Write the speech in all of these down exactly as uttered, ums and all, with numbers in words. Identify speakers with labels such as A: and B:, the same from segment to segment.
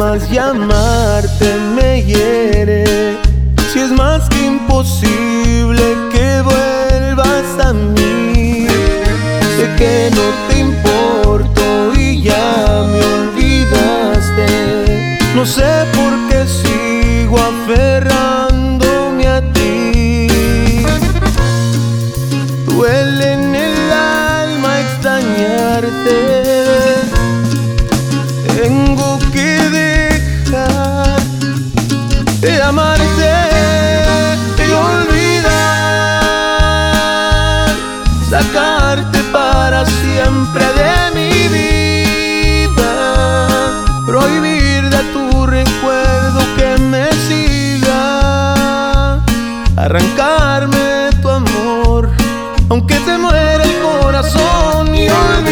A: más llamarte me hiere. Si es más que imposible que vuelvas a mí, sé que no te importo y ya me olvidaste. No sé por qué sigo aferrándome a ti. Duele en el alma extrañarte. Tengo que dejar de amarte y olvidar, sacarte para siempre de mi vida, prohibir de tu recuerdo que me siga, arrancarme tu amor aunque te muera el corazón y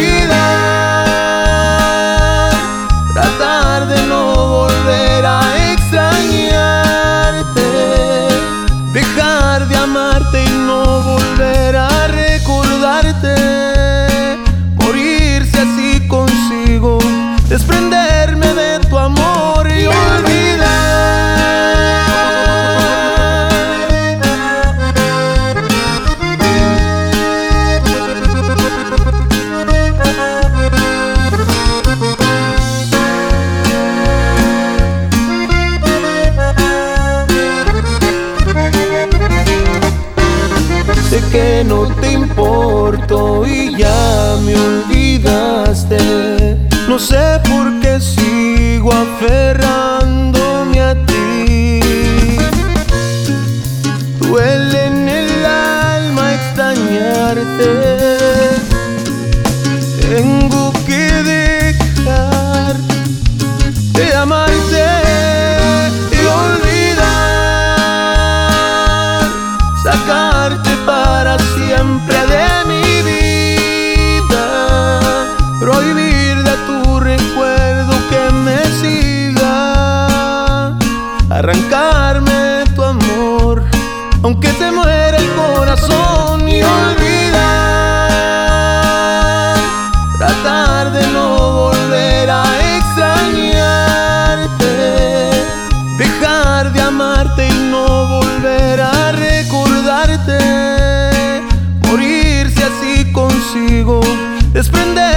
A: olvidar, tratar de no volver a extrañarte, dejar de amarte y no volver a recordarte, morirse así consigo, desprenderme de tu amor y olvidar. Sé que no te importo y ya me olvidaste. No sé por qué sigo aferrándome a ti. Duele en el alma extrañarte. Tengo que dejar de amarte y olvidar, sacarte para siempre de mi vida, prohibir de tu recuerdo que me siga, arrancarme tu amor aunque te muera el corazón y olvidar, tratar de no volver a extrañarte, dejar de amarte y no volver a recordarte, morirse así consigo, desprender